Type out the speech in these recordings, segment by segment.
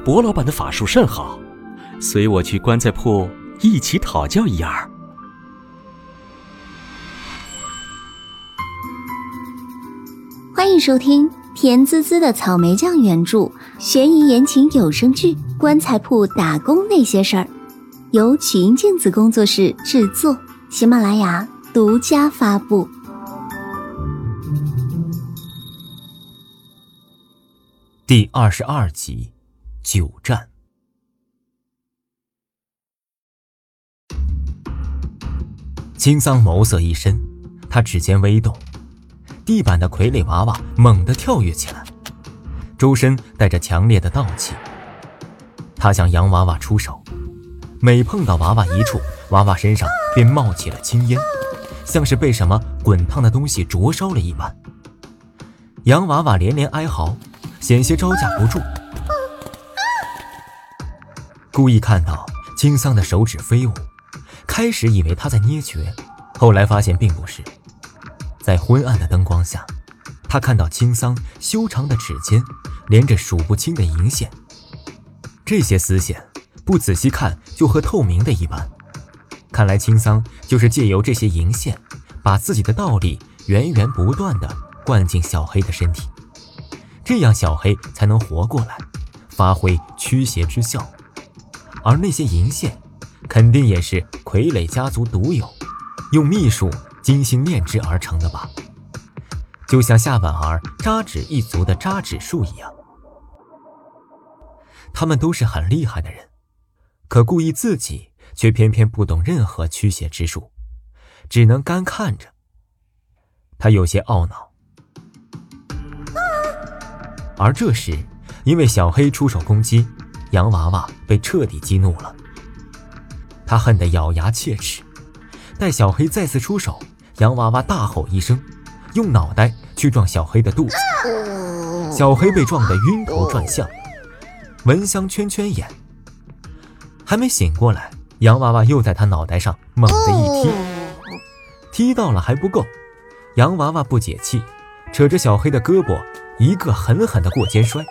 薄老板的法术甚好，随我去棺材铺一起讨教一二。 欢迎收听甜滋滋的草莓酱原著悬疑言情有声剧《棺材铺打工那些事儿》，由曲音镜子工作室制作，喜马拉雅独家发布。 第22集，久战。青桑眸色一深，他指尖微动，地板的傀儡娃娃猛地跳跃起来，周身带着强烈的道气。他向洋娃娃出手，每碰到娃娃一处，娃娃身上便冒起了青烟，像是被什么滚烫的东西灼烧了一般。洋娃娃连连哀嚎，险些招架不住。故意看到青桑的手指飞舞，开始以为他在捏诀，后来发现并不是。在昏暗的灯光下，他看到青桑修长的指尖连着数不清的银线，这些丝线不仔细看就和透明的一般，看来青桑就是借由这些银线把自己的道理源源不断地灌进小黑的身体，这样小黑才能活过来，发挥驱邪之效。而那些银线肯定也是傀儡家族独有，用秘术精心炼制而成的吧，就像夏婉儿扎纸一族的扎纸术一样。他们都是很厉害的人，可故意自己却偏偏不懂任何驱邪之术，只能干看着。他有些懊恼。而这时，因为小黑出手攻击，洋娃娃被彻底激怒了。他恨得咬牙切齿，待小黑再次出手，洋娃娃大吼一声，用脑袋去撞小黑的肚子。小黑被撞得晕头转向，闻香圈圈眼。还没醒过来，洋娃娃又在他脑袋上猛地一踢，踢到了还不够，洋娃娃不解气，扯着小黑的胳膊一个狠狠的过肩摔。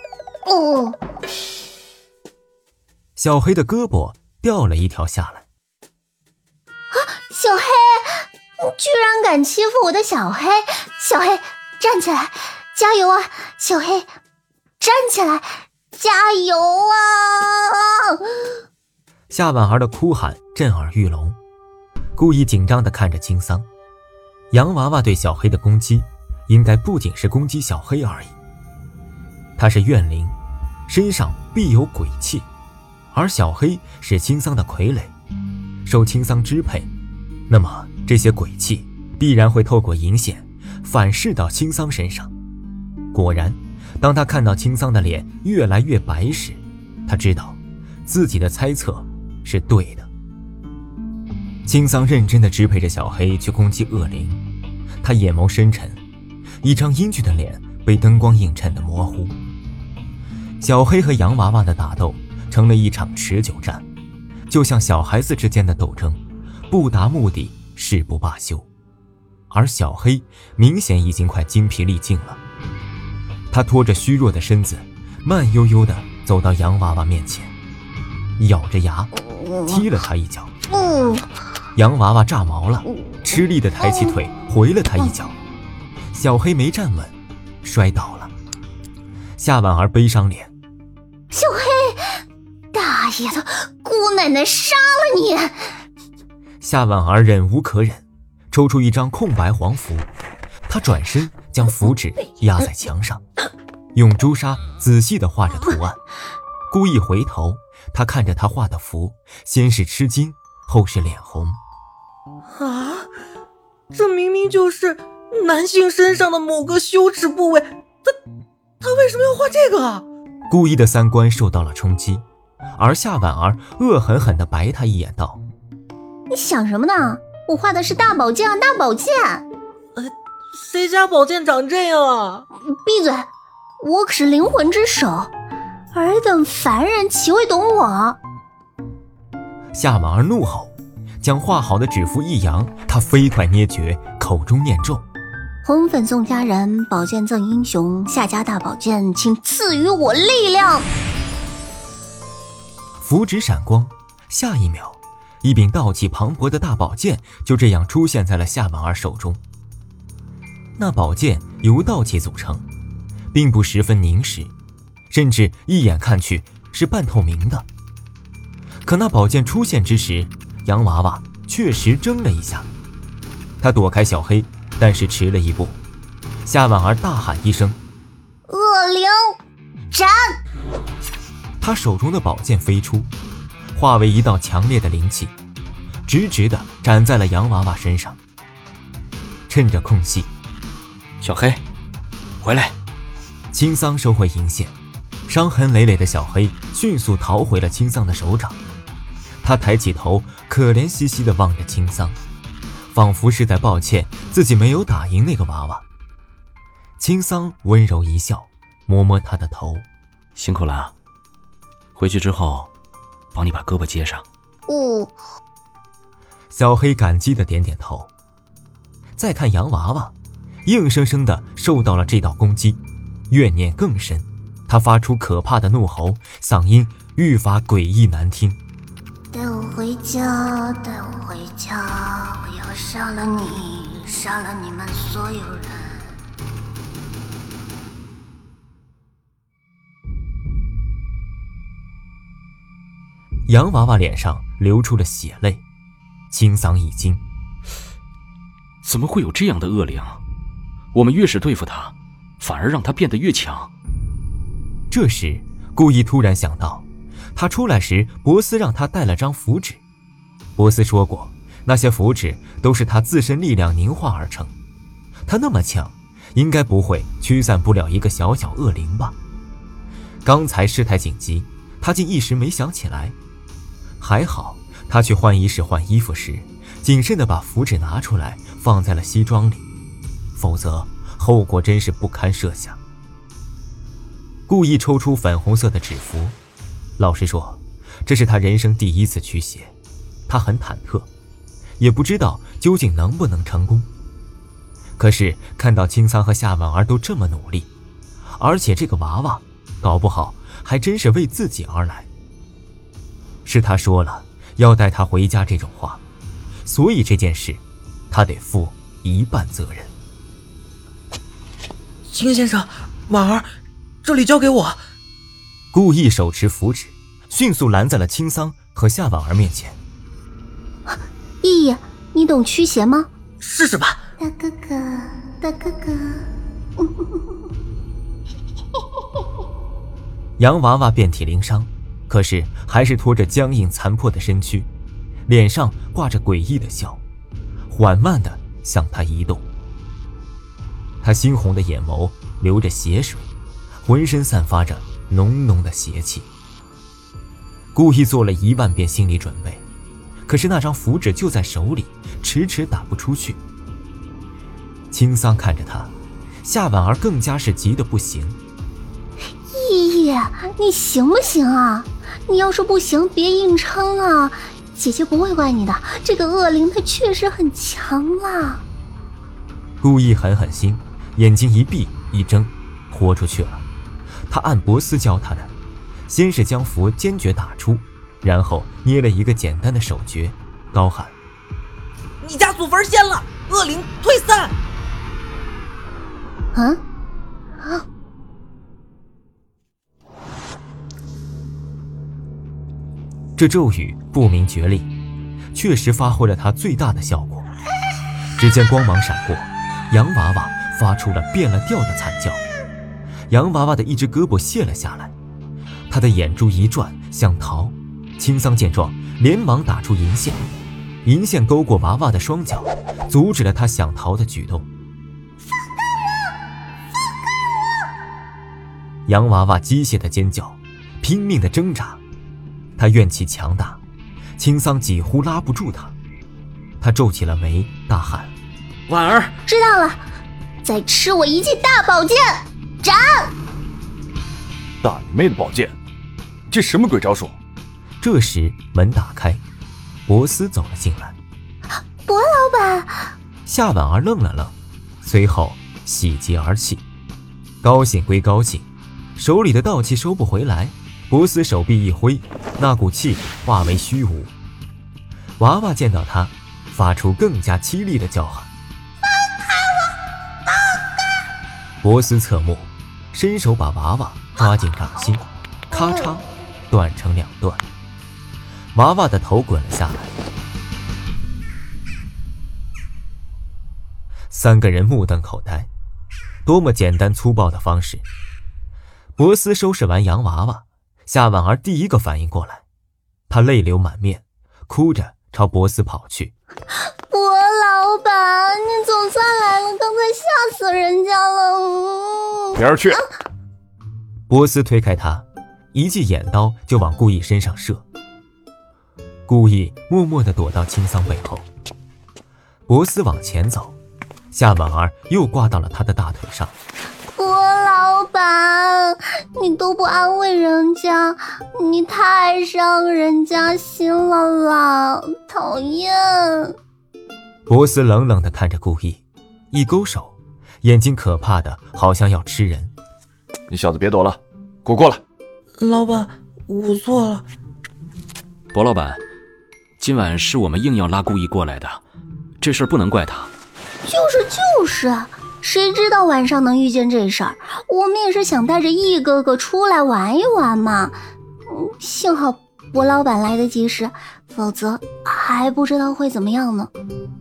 小黑的胳膊掉了一条下来。 小黑，你居然敢欺负我的小黑！小黑，站起来，加油啊！小黑，站起来，加油啊！ 夏婉儿的哭喊震耳欲聋，故意紧张地看着青桑。洋娃娃对小黑的攻击应该不仅是攻击小黑而已，他是怨灵，身上必有鬼气，而小黑是青桑的傀儡，受青桑支配，那么这些鬼气必然会透过银线反噬到青桑身上。果然，当他看到青桑的脸越来越白时，他知道自己的猜测是对的。青桑认真地支配着小黑去攻击恶灵，他眼眸深沉，一张英俊的脸被灯光映衬得模糊。小黑和洋娃娃的打斗成了一场持久战，就像小孩子之间的斗争，不达目的誓不罢休。而小黑明显已经快精疲力尽了，他拖着虚弱的身子慢悠悠地走到洋娃娃面前，咬着牙踢了他一脚。洋娃娃炸毛了，吃力地抬起腿回了他一脚，小黑没站稳，摔倒了。夏婉儿悲伤脸， 小黑，大爷的，姑奶奶杀了你！ 夏婉儿忍无可忍，抽出一张空白黄符，她转身将符纸压在墙上，用朱砂仔细地画着图案。故意回头，她看着她画的符，先是吃惊，后是脸红。 啊，这明明就是男性身上的某个羞耻部位，他为什么要画这个啊？ 故意的三观受到了冲击，而夏婉儿恶狠狠地白他一眼道： 你想什么呢？我画的是大宝剑啊，大宝剑！ 谁家宝剑长这样啊？ 闭嘴！我可是灵魂之手，尔等凡人岂会懂我？ 夏婉儿怒吼，将画好的纸符一扬，她飞快捏诀，口中念咒： 红粉送家人，宝剑赠英雄，夏家大宝剑，请赐予我力量。 符纸闪光，下一秒，一柄道气磅礴的大宝剑就这样出现在了夏婉儿手中。那宝剑由道气组成，并不十分凝实，甚至一眼看去是半透明的。可那宝剑出现之时，洋娃娃确实怔了一下，他躲开小黑，但是迟了一步。夏婉儿大喊一声：“ 恶灵，斩！” 他手中的宝剑飞出，化为一道强烈的灵气，直直地斩在了洋娃娃身上。趁着空隙， 小黑，回来！ 青桑收回银线，伤痕累累的小黑迅速逃回了青桑的手掌。他抬起头，可怜兮兮地望着青桑，仿佛是在抱歉自己没有打赢那个娃娃。青桑温柔一笑，摸摸他的头：“ 辛苦了，回去之后帮你把胳膊接上。” 小黑感激地点点头。再看洋娃娃，硬生生地受到了这道攻击，怨念更深，他发出可怕的怒吼，嗓音愈发诡异难听：“ 带我回家，带我回家，我要杀了你，杀了你们所有人。” 洋娃娃脸上流出了血泪，青桑一惊：“ 怎么会有这样的恶灵？我们越是对付他，反而让他变得越强。” 这时顾意突然想到，他出来时博斯让他带了张符纸，博斯说过那些符纸都是他自身力量凝化而成，他那么强，应该不会驱散不了一个小小恶灵吧。刚才事态紧急，他竟一时没想起来。还好他去换衣室换衣服时，谨慎地把符纸拿出来放在了西装里，否则后果真是不堪设想。故意抽出粉红色的纸符，老实说，这是他人生第一次驱邪，他很忐忑，也不知道究竟能不能成功。可是看到青桑和夏婉儿都这么努力，而且这个娃娃搞不好还真是为自己而来。是他说了要带他回家这种话，所以这件事他得负一半责任。 秦先生，婉儿，这里交给我。 故意手持符纸，迅速拦在了青桑和夏婉儿面前。 意义，你懂驱邪吗？ 试试吧。 大哥哥，大哥哥。 洋娃娃遍体鳞伤，可是还是拖着僵硬残破的身躯，脸上挂着诡异的笑，缓慢地向他移动。他猩红的眼眸流着血水，浑身散发着浓浓的邪气。故意做了10000遍心理准备，可是那张符纸就在手里，迟迟打不出去。青桑看着他，夏婉儿更加是急得不行。 意义，你行不行啊？你要是不行，别硬撑啊！姐姐不会怪你的，这个恶灵它确实很强啊。 故意狠狠心，眼睛一闭一睁，豁出去了。他按博斯教他的，先是将符坚决打出，然后捏了一个简单的手诀，高喊：“ 你家祖坟掀了，恶灵退散！” 这咒语不明觉厉，确实发挥了它最大的效果。只见光芒闪过，洋娃娃发出了变了调的惨叫。洋娃娃的一只胳膊卸了下来，他的眼珠一转想逃。青桑见状，连忙打出银线，银线勾过娃娃的双脚，阻止了他想逃的举动。放开我！放开我！洋娃娃机械的尖叫，拼命的挣扎。他怨气强大，青桑几乎拉不住他。他皱起了眉，大喊：“ 婉儿， 知道了，再吃我一记大宝剑，斩！” 大你妹的宝剑，这什么鬼招数？ 这时门打开，博斯走了进来。 博老板。 夏婉儿愣了愣，随后喜极而泣。高兴归高兴，手里的道气收不回来， 博斯手臂一挥，那股气化为虚无。娃娃见到他，发出更加凄厉的叫喊：“放开我，放开！”博斯侧目，伸手把娃娃抓进掌心，咔嚓，断成两段。娃娃的头滚了下来。三个人目瞪口呆，多么简单粗暴的方式！博斯收拾完洋娃娃，夏婉儿第一个反应过来，她泪流满面，哭着朝博斯跑去。 博老板，你总算来了，刚才吓死人家了。 别人去。 博斯推开他，一记眼刀就往顾意身上射。顾意默默地躲到青桑背后。博斯往前走，夏婉儿又挂到了他的大腿上。 博老板，你都不安慰人家，你太伤人家心了啦，讨厌。 博斯冷冷地看着顾意，一勾手，眼睛可怕的好像要吃人。 你小子别躲了，给我过来。 老板，我错了。 博老板，今晚是我们硬要拉顾意过来的，这事儿不能怪他。 就是，谁知道晚上能遇见这事儿？我们也是想带着一哥哥出来玩一玩嘛。幸好博老板来得及时，否则还不知道会怎么样呢。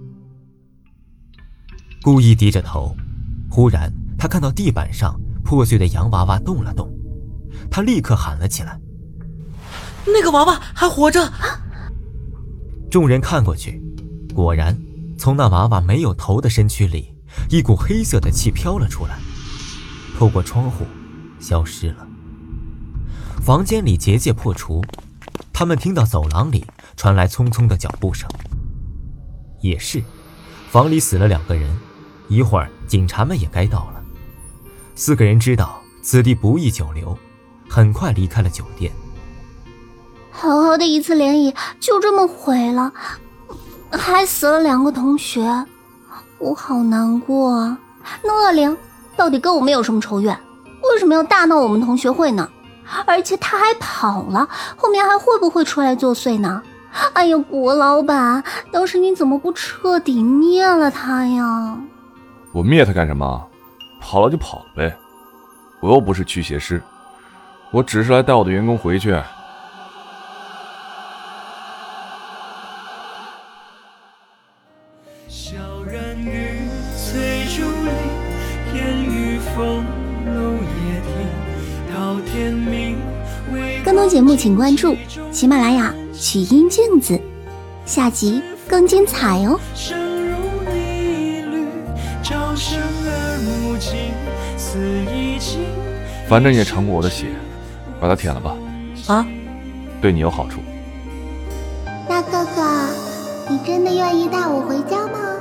顾意低着头，忽然他看到地板上破碎的洋娃娃动了动，他立刻喊了起来：“ 那个娃娃还活着！” 众人看过去，果然从那娃娃没有头的身躯里，一股黑色的气飘了出来，透过窗户消失了。房间里结界破除，他们听到走廊里传来匆匆的脚步声。也是，房里死了2个人，一会儿警察们也该到了。4个人知道此地不宜久留，很快离开了酒店。 好好的一次联谊就这么毁了，还死了2个同学，我好难过啊。那恶灵到底跟我们有什么仇怨？为什么要大闹我们同学会呢？而且他还跑了，后面还会不会出来作祟呢？哎呦，博老板，当时你怎么不彻底灭了他呀？ 我灭他干什么？跑了就跑了呗，我又不是驱邪师，我只是来带我的员工回去。 小人鱼催竹林，烟雨风露也停，到天明。 更多节目请关注喜马拉雅曲音镜子，下集更精彩哦。 深入一缕，朝生而目镜，似已经。 反正你也尝过我的血，把它舔了吧。 啊？ 对你有好处。 大哥哥，你真的愿意带我回家吗？